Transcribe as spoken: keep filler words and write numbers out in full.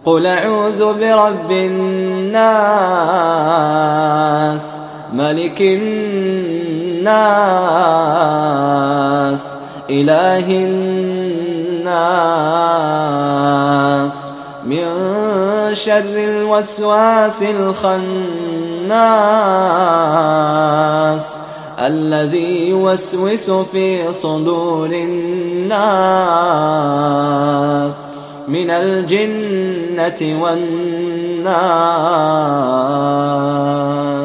قل أعوذ برب الناس ملك الناس إله الناس من شر الوسواس الخناس الذي يوسوس في صدور الناس من الجنة والناس.